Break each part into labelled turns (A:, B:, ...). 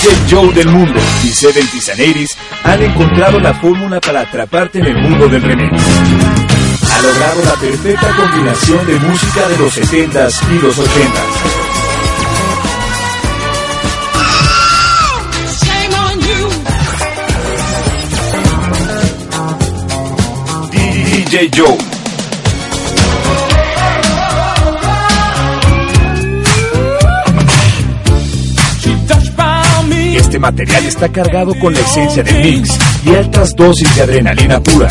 A: DJ Joe del mundo y 70s and 80s han encontrado la fórmula para atraparte en el mundo del remix. Ha logrado la perfecta combinación de música de los 70s y los 80s. DJ Joe. Este material está cargado con la esencia del mix y altas dosis de adrenalina pura.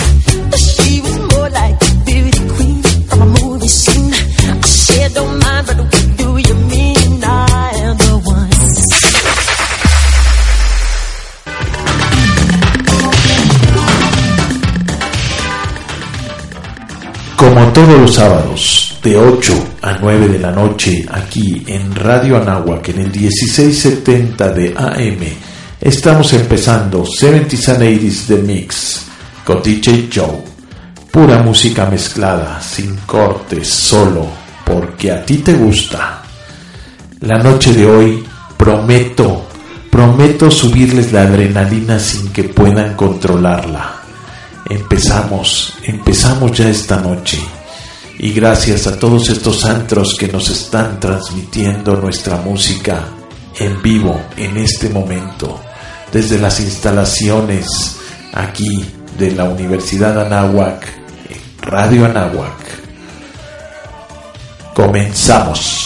B: Como todos los sábados, de 8 a 9 de la noche, aquí en Radio Anáhuac, en el 1670 de AM, estamos empezando 70s and 80s The Mix con DJ Joe. Pura música mezclada, sin cortes, solo, porque a ti te gusta. La noche de hoy prometo subirles la adrenalina sin que puedan controlarla. Empezamos ya esta noche, y gracias a todos estos antros que nos están transmitiendo nuestra música en vivo en este momento, desde las instalaciones aquí de la Universidad Anáhuac, Radio Anáhuac. Comenzamos.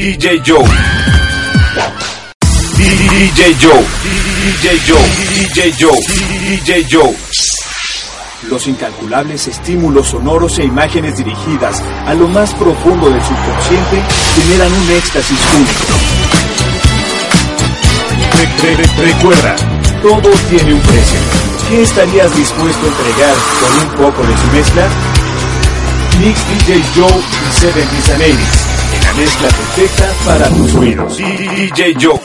A: DJ Joe. DJ Joe. DJ Joe. DJ Joe. DJ Joe. Los incalculables estímulos sonoros e imágenes dirigidas a lo más profundo del subconsciente generan un éxtasis único. Recuerda, todo tiene un precio. ¿Qué estarías dispuesto a entregar por un poco de su mezcla? Mix DJ Joe y 70s and 80s, en la mezcla perfecta para tus oídos. DJ Joe.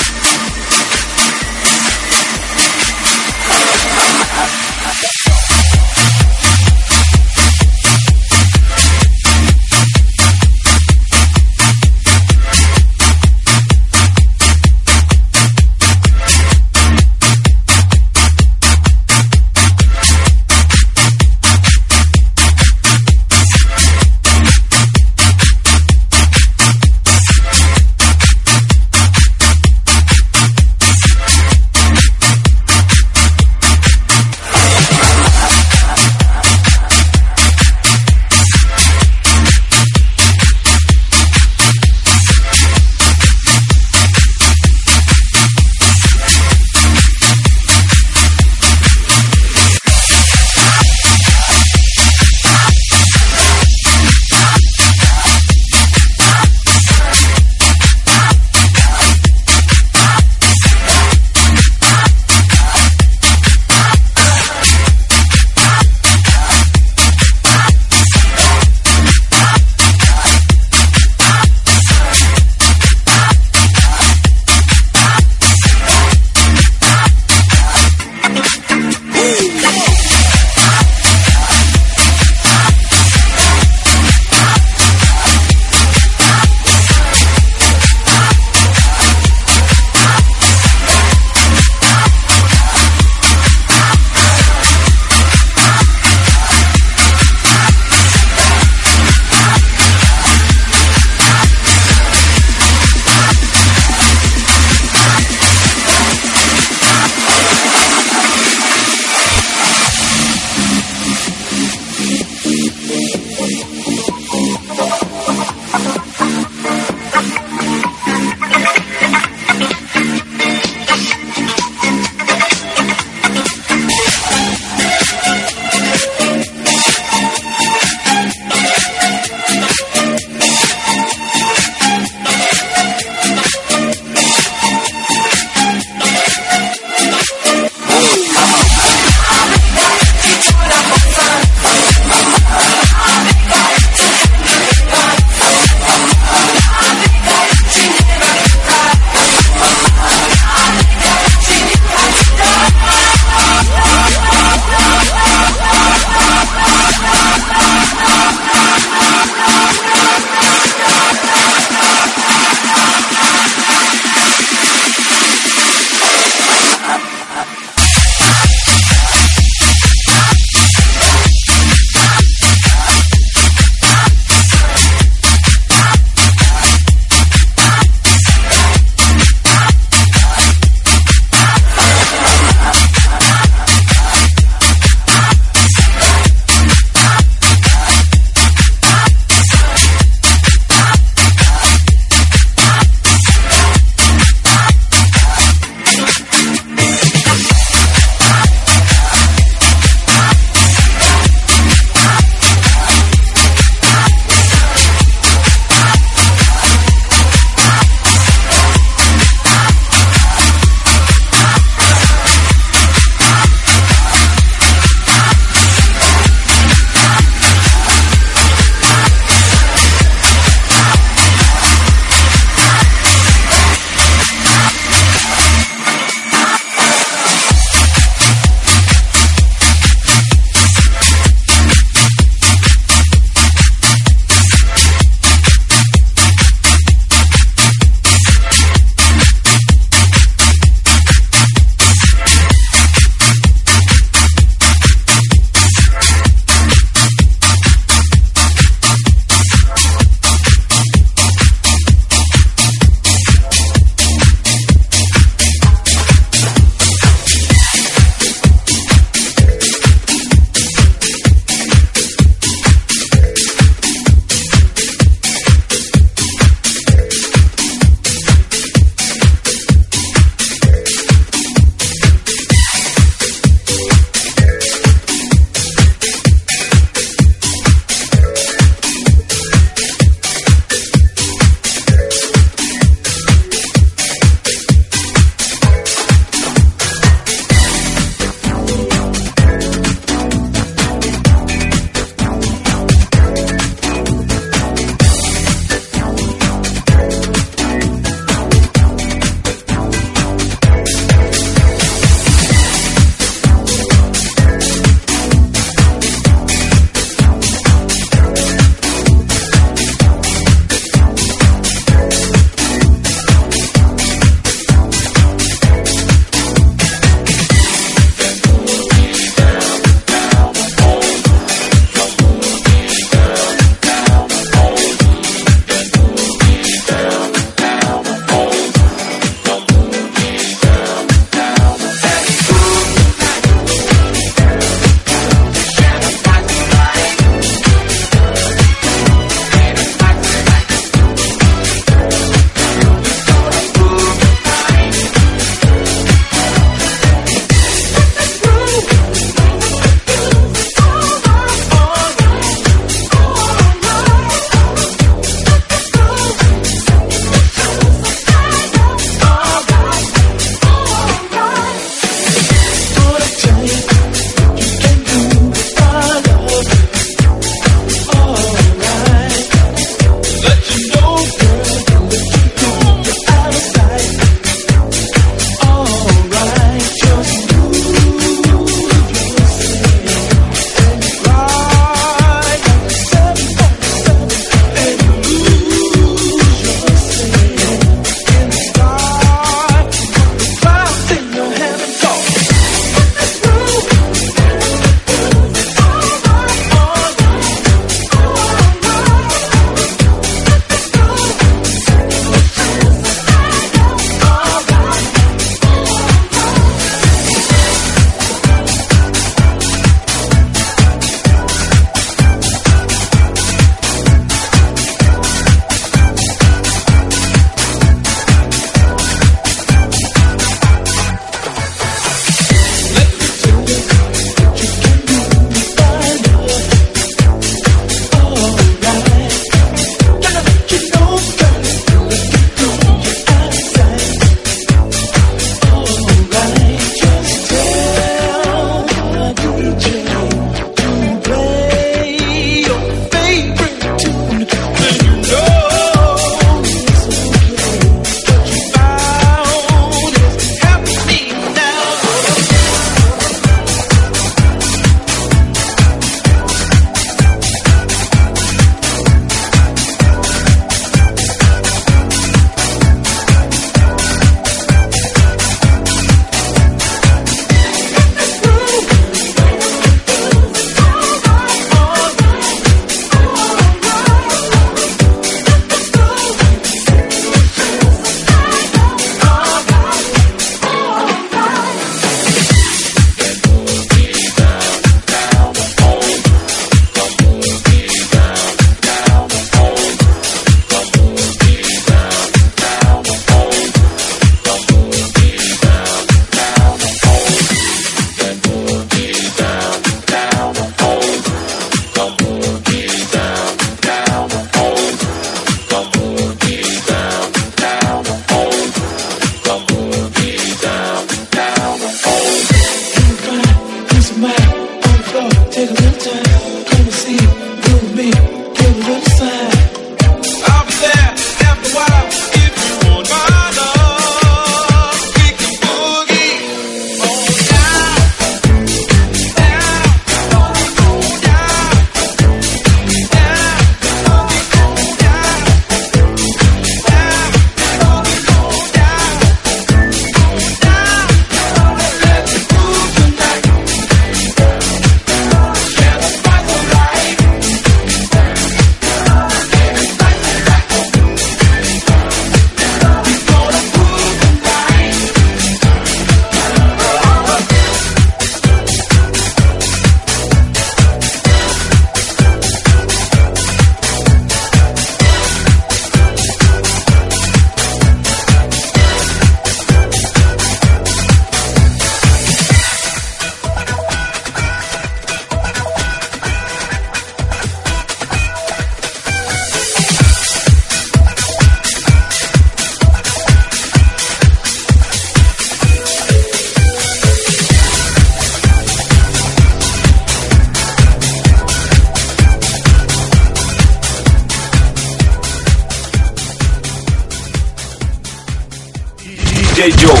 A: DJ Joe.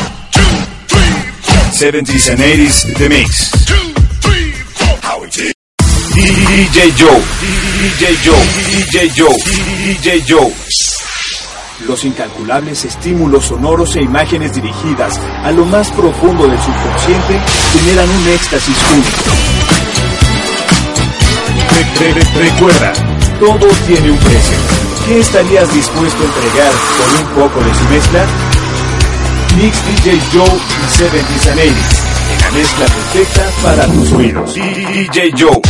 A: 70s and 80s The Mix. DJ Joe, DJ Joe, DJ Joe, DJ Joe. Los incalculables estímulos sonoros e imágenes dirigidas a lo más profundo del subconsciente generan un éxtasis único. Recuerda, todo tiene un precio. ¿Qué estarías dispuesto a entregar por un poco de su mezcla? Mix DJ Joe y 70s and 80s, la mezcla perfecta para tus oídos. DJ Joe.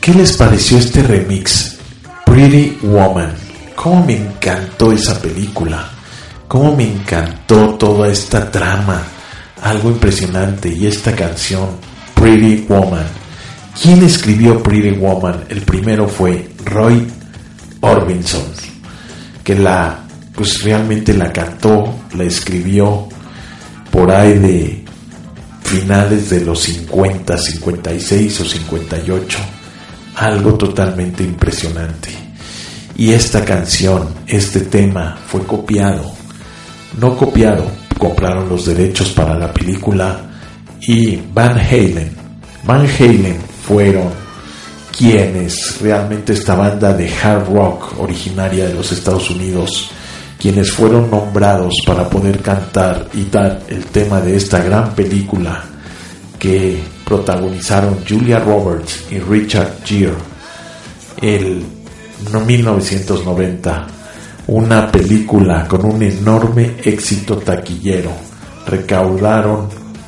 B: ¿Qué les pareció este remix? Pretty Woman. ¿Cómo me encantó esa película? ¿Cómo me encantó toda esta trama? Algo impresionante. Y esta canción, Pretty Woman. ¿Quién escribió Pretty Woman? El primero fue Roy Orbison, que realmente la cantó, la escribió por ahí de finales de los 50, 56 o 58. Algo totalmente impresionante. Y esta canción, este tema fue copiado. No copiado, compraron los derechos para la película y Van Halen fueron quienes realmente, esta banda de hard rock originaria de los Estados Unidos, quienes fueron nombrados para poder cantar y dar el tema de esta gran película que protagonizaron Julia Roberts y Richard Gere en 1990. Una película con un enorme éxito taquillero. Recaudaron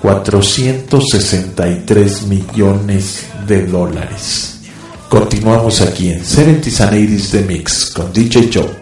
B: $463 millones. Continuamos aquí en 70s and 80s The Mix con DJ Joe.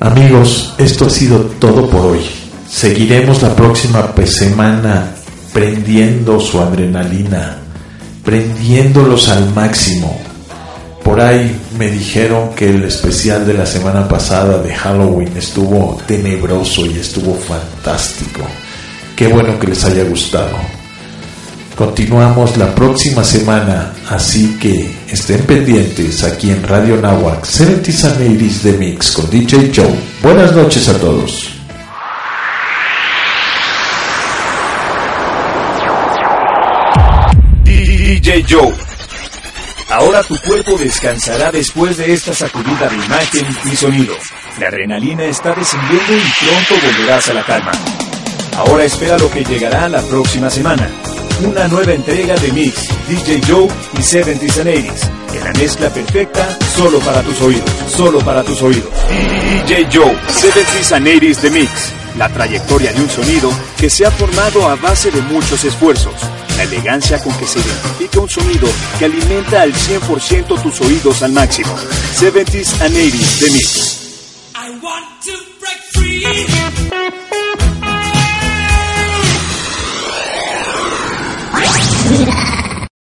B: Amigos, esto ha sido todo por hoy. Seguiremos la próxima semana prendiendo su adrenalina, prendiéndolos al máximo. Por ahí me dijeron que el especial de la semana pasada de Halloween estuvo tenebroso y estuvo fantástico. Qué bueno que les haya gustado. Continuamos la próxima semana, así que estén pendientes aquí en Radio Nahuac 70s and 80s The Mix con DJ Joe. Buenas noches a todos.
A: DJ Joe. Ahora tu cuerpo descansará después de esta sacudida de imagen y sonido. La adrenalina está descendiendo y pronto volverás a la calma. Ahora espera lo que llegará la próxima semana. Una nueva entrega de Mix, DJ Joe y 70s and 80s. En la mezcla perfecta, solo para tus oídos. Solo para tus oídos. DJ Joe, 70s and 80s The Mix. La trayectoria de un sonido que se ha formado a base de muchos esfuerzos. La elegancia con que se identifica un sonido que alimenta al 100% tus oídos al máximo. 70s and 80s The Mix.
C: I want to break free.